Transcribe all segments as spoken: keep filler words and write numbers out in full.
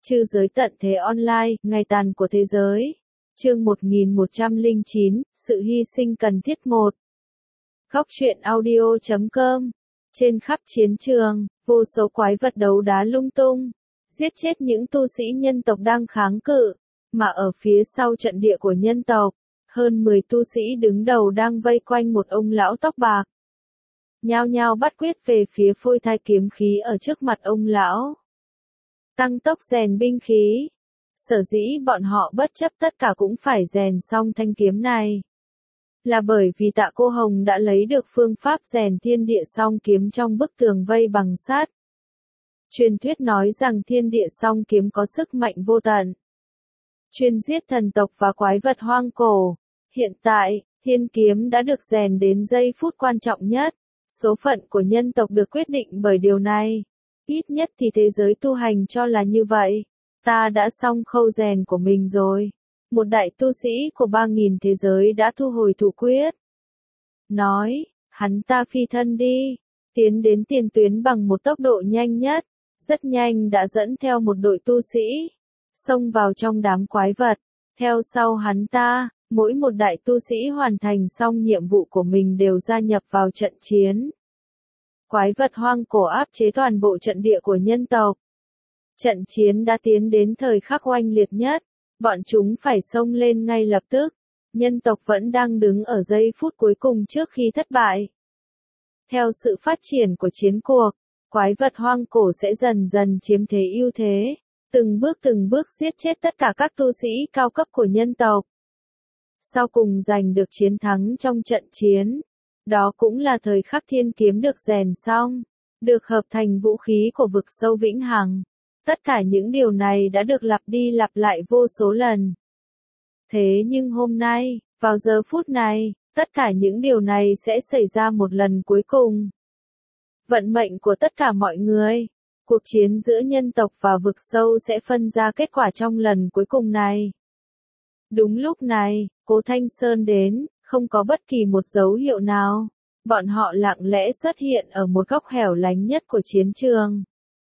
Trư giới tận thế online, ngày tàn của thế giới. Chương một nghìn một trăm lẻ chín, sự hy sinh cần thiết một. Góc truyện audio chấm com. Trên khắp chiến trường, vô số quái vật đấu đá lung tung, giết chết những tu sĩ nhân tộc đang kháng cự, mà ở phía sau trận địa của nhân tộc, hơn mười tu sĩ đứng đầu đang vây quanh một ông lão tóc bạc. Nhao nhao bắt quyết về phía phôi thai kiếm khí ở trước mặt ông lão. Tăng tốc rèn binh khí. Sở dĩ bọn họ bất chấp tất cả cũng phải rèn xong thanh kiếm này. Là bởi vì Tạ Cô Hồng đã lấy được phương pháp rèn thiên địa song kiếm trong bức tường vây bằng sắt. Truyền thuyết nói rằng thiên địa song kiếm có sức mạnh vô tận, chuyên giết thần tộc và quái vật hoang cổ. Hiện tại, thiên kiếm đã được rèn đến giây phút quan trọng nhất. Số phận của nhân tộc được quyết định bởi điều này. Ít nhất thì thế giới tu hành cho là như vậy. Ta đã xong khâu rèn của mình rồi. Một đại tu sĩ của ba nghìn thế giới đã thu hồi thủ quyết. Nói, hắn ta phi thân đi, tiến đến tiền tuyến bằng một tốc độ nhanh nhất, rất nhanh đã dẫn theo một đội tu sĩ, xông vào trong đám quái vật. Theo sau hắn ta, mỗi một đại tu sĩ hoàn thành xong nhiệm vụ của mình đều gia nhập vào trận chiến. Quái vật hoang cổ áp chế toàn bộ trận địa của nhân tộc. Trận chiến đã tiến đến thời khắc oanh liệt nhất, bọn chúng phải xông lên ngay lập tức. Nhân tộc vẫn đang đứng ở giây phút cuối cùng trước khi thất bại. Theo sự phát triển của chiến cuộc, quái vật hoang cổ sẽ dần dần chiếm thế ưu thế, từng bước từng bước giết chết tất cả các tu sĩ cao cấp của nhân tộc. Sau cùng giành được chiến thắng trong trận chiến. Đó cũng là thời khắc thiên kiếm được rèn xong, được hợp thành vũ khí của vực sâu vĩnh hằng. Tất cả những điều này đã được lặp đi lặp lại vô số lần. Thế nhưng hôm nay, vào giờ phút này, tất cả những điều này sẽ xảy ra một lần cuối cùng. Vận mệnh của tất cả mọi người, cuộc chiến giữa nhân tộc và vực sâu sẽ phân ra kết quả trong lần cuối cùng này. Đúng lúc này, Cố Thanh Sơn đến, không có bất kỳ một dấu hiệu nào. Bọn họ lặng lẽ xuất hiện ở một góc hẻo lánh nhất của chiến trường.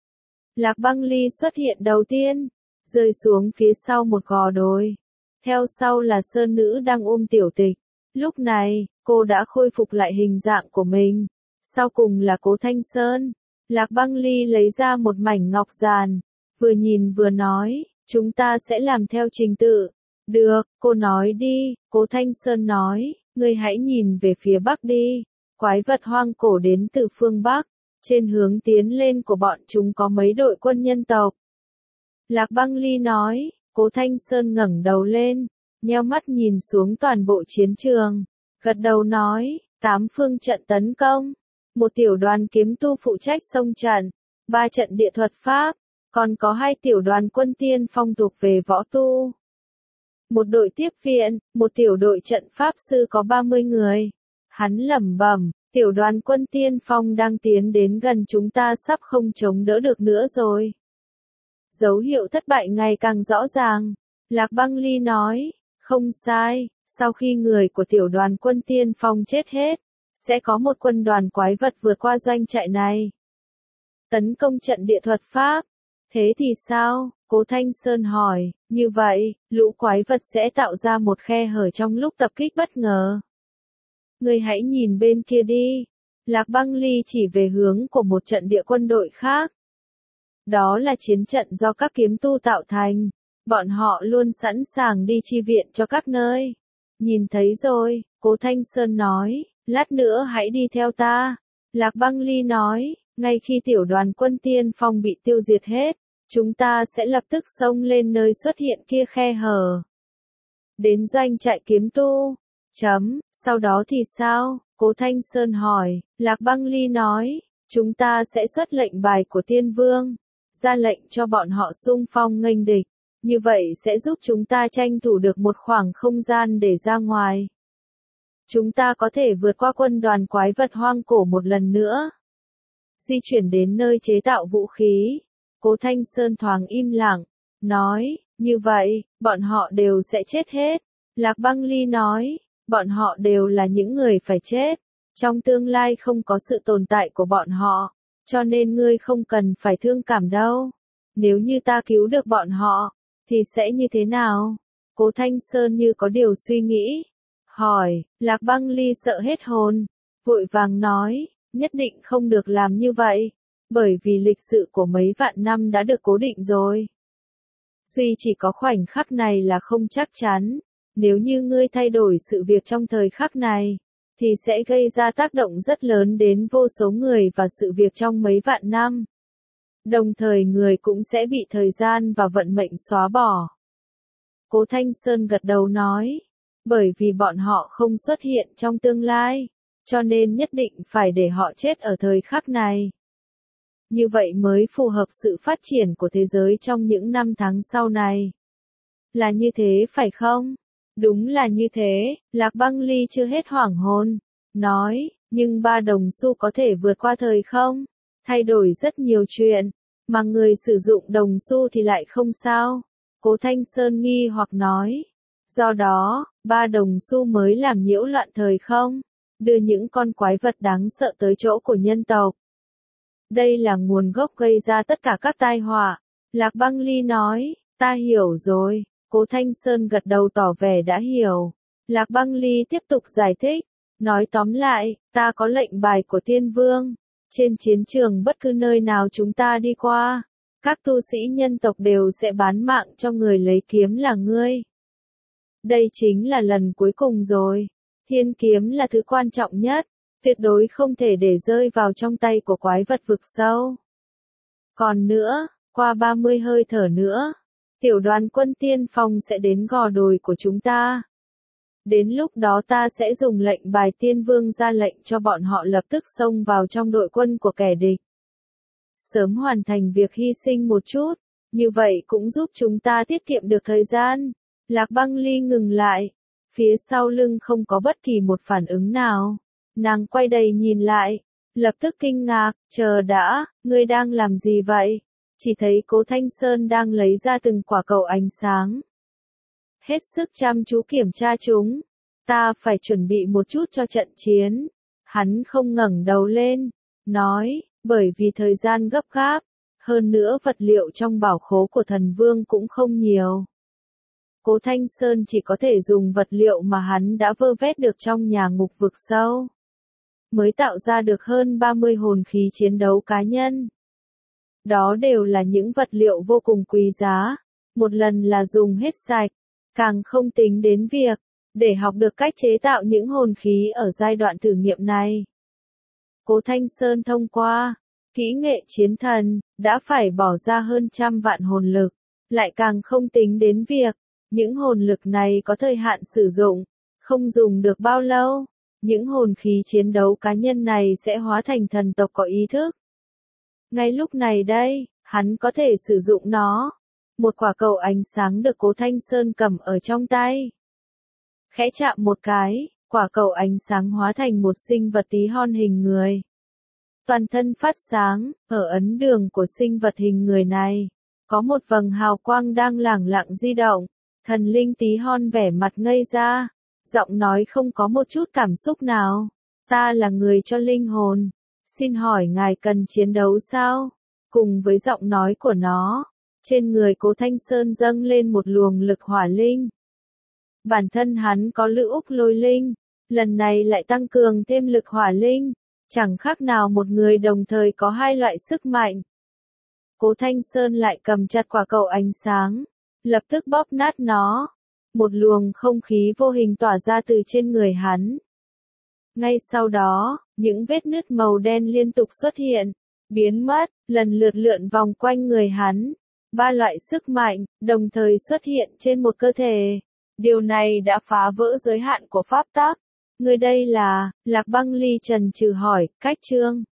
Lạc Băng Ly xuất hiện đầu tiên, rơi xuống phía sau một gò đồi. Theo sau là Sơn Nữ đang ôm Tiểu Tịch. Lúc này, cô đã khôi phục lại hình dạng của mình. Sau cùng là Cố Thanh Sơn. Lạc Băng Ly lấy ra một mảnh ngọc giàn, vừa nhìn vừa nói, chúng ta sẽ làm theo trình tự. Được, cô nói đi, Cố Thanh Sơn nói, ngươi hãy nhìn về phía bắc đi. Quái vật hoang cổ đến từ phương bắc, trên hướng tiến lên của bọn chúng có mấy đội quân nhân tộc. Lạc Băng Ly nói, Cố Thanh Sơn ngẩng đầu lên, nheo mắt nhìn xuống toàn bộ chiến trường, gật đầu nói, tám phương trận tấn công, một tiểu đoàn kiếm tu phụ trách xông trận, ba trận địa thuật pháp, còn có hai tiểu đoàn quân tiên phong thuộc về võ tu. Một đội tiếp viện, một tiểu đội trận pháp sư có ba mươi người. Hắn lẩm bẩm, tiểu đoàn quân tiên phong đang tiến đến gần chúng ta sắp không chống đỡ được nữa rồi. Dấu hiệu thất bại ngày càng rõ ràng. Lạc Băng Ly nói, không sai, sau khi người của tiểu đoàn quân tiên phong chết hết, sẽ có một quân đoàn quái vật vượt qua doanh trại này. Tấn công trận địa thuật pháp. Thế thì sao? Cố Thanh Sơn hỏi, như vậy, lũ quái vật sẽ tạo ra một khe hở trong lúc tập kích bất ngờ. Ngươi hãy nhìn bên kia đi. Lạc Băng Ly chỉ về hướng của một trận địa quân đội khác. Đó là chiến trận do các kiếm tu tạo thành. Bọn họ luôn sẵn sàng đi chi viện cho các nơi. Nhìn thấy rồi, Cố Thanh Sơn nói, lát nữa hãy đi theo ta. Lạc Băng Ly nói, ngay khi tiểu đoàn quân tiên phong bị tiêu diệt hết, chúng ta sẽ lập tức xông lên nơi xuất hiện kia khe hở. Đến doanh trại kiếm tu. Chấm, sau đó thì sao? Cố Thanh Sơn hỏi. Lạc Băng Ly nói, chúng ta sẽ xuất lệnh bài của Tiên Vương, ra lệnh cho bọn họ xung phong nghênh địch. Như vậy sẽ giúp chúng ta tranh thủ được một khoảng không gian để ra ngoài. Chúng ta có thể vượt qua quân đoàn quái vật hoang cổ một lần nữa. Di chuyển đến nơi chế tạo vũ khí. Cố Thanh Sơn thoáng im lặng, nói, như vậy, bọn họ đều sẽ chết hết. Lạc Băng Ly nói, bọn họ đều là những người phải chết. Trong tương lai không có sự tồn tại của bọn họ, cho nên ngươi không cần phải thương cảm đâu. Nếu như ta cứu được bọn họ, thì sẽ như thế nào? Cố Thanh Sơn như có điều suy nghĩ. Hỏi, Lạc Băng Ly sợ hết hồn. Vội vàng nói, nhất định không được làm như vậy. Bởi vì lịch sự của mấy vạn năm đã được cố định rồi. Duy chỉ có khoảnh khắc này là không chắc chắn. Nếu như ngươi thay đổi sự việc trong thời khắc này, thì sẽ gây ra tác động rất lớn đến vô số người và sự việc trong mấy vạn năm. Đồng thời người cũng sẽ bị thời gian và vận mệnh xóa bỏ. Cố Thanh Sơn gật đầu nói, bởi vì bọn họ không xuất hiện trong tương lai, cho nên nhất định phải để họ chết ở thời khắc này. Như vậy mới phù hợp sự phát triển của thế giới trong những năm tháng sau này. Là như thế phải không? Đúng là như thế, Lạc Băng Ly chưa hết hoảng hồn. Nói, nhưng ba đồng xu có thể vượt qua thời không? Thay đổi rất nhiều chuyện, mà người sử dụng đồng xu thì lại không sao. Cố Thanh Sơn nghi hoặc nói. Do đó, ba đồng xu mới làm nhiễu loạn thời không? Đưa những con quái vật đáng sợ tới chỗ của nhân tộc. Đây là nguồn gốc gây ra tất cả các tai họa. Lạc Băng Ly nói, ta hiểu rồi. Cố Thanh Sơn gật đầu tỏ vẻ đã hiểu. Lạc Băng Ly tiếp tục giải thích. Nói tóm lại, ta có lệnh bài của Tiên Vương. Trên chiến trường bất cứ nơi nào chúng ta đi qua, các tu sĩ nhân tộc đều sẽ bán mạng cho người lấy kiếm là ngươi. Đây chính là lần cuối cùng rồi. Thiên kiếm là thứ quan trọng nhất, tuyệt đối không thể để rơi vào trong tay của quái vật vực sâu. Còn nữa, qua ba mươi hơi thở nữa, tiểu đoàn quân tiên phong sẽ đến gò đồi của chúng ta. Đến lúc đó ta sẽ dùng lệnh bài Tiên Vương ra lệnh cho bọn họ lập tức xông vào trong đội quân của kẻ địch. Sớm hoàn thành việc hy sinh một chút, như vậy cũng giúp chúng ta tiết kiệm được thời gian. Lạc Băng Ly ngừng lại, phía sau lưng không có bất kỳ một phản ứng nào. Nàng quay đầy nhìn lại, lập tức kinh ngạc, chờ đã, ngươi đang làm gì vậy? Chỉ thấy Cố Thanh Sơn đang lấy ra từng quả cầu ánh sáng. Hết sức chăm chú kiểm tra chúng. Ta phải chuẩn bị một chút cho trận chiến. Hắn không ngẩng đầu lên, nói, bởi vì thời gian gấp gáp, hơn nữa vật liệu trong bảo khố của thần vương cũng không nhiều. Cố Thanh Sơn chỉ có thể dùng vật liệu mà hắn đã vơ vét được trong nhà ngục vực sâu, mới tạo ra được hơn ba mươi hồn khí chiến đấu cá nhân. Đó đều là những vật liệu vô cùng quý giá, một lần là dùng hết sạch, càng không tính đến việc để học được cách chế tạo những hồn khí ở giai đoạn thử nghiệm này. Cố Thanh Sơn thông qua kỹ nghệ chiến thần, đã phải bỏ ra hơn trăm vạn hồn lực, lại càng không tính đến việc những hồn lực này có thời hạn sử dụng, không dùng được bao lâu, những hồn khí chiến đấu cá nhân này sẽ hóa thành thần tộc có ý thức. Ngay lúc này đây, hắn có thể sử dụng nó. Một quả cầu ánh sáng được Cố Thanh Sơn cầm ở trong tay. Khẽ chạm một cái, quả cầu ánh sáng hóa thành một sinh vật tí hon hình người. Toàn thân phát sáng, ở ấn đường của sinh vật hình người này, có một vầng hào quang đang lẳng lặng di động. Thần linh tí hon vẻ mặt ngây ra, giọng nói không có một chút cảm xúc nào. Ta là người cho linh hồn. Xin hỏi ngài cần chiến đấu sao? Cùng với giọng nói của nó, trên người Cố Thanh Sơn dâng lên một luồng lực hỏa linh. Bản thân hắn có lữ úc lôi linh, lần này lại tăng cường thêm lực hỏa linh, chẳng khác nào một người đồng thời có hai loại sức mạnh. Cố Thanh Sơn lại cầm chặt quả cầu ánh sáng, lập tức bóp nát nó. Một luồng không khí vô hình tỏa ra từ trên người hắn. Ngay sau đó, những vết nứt màu đen liên tục xuất hiện, biến mất, lần lượt lượn vòng quanh người hắn. Ba loại sức mạnh, đồng thời xuất hiện trên một cơ thể. Điều này đã phá vỡ giới hạn của pháp tắc. Người đây là, Lạc Băng Ly trần trừ hỏi, cách chương.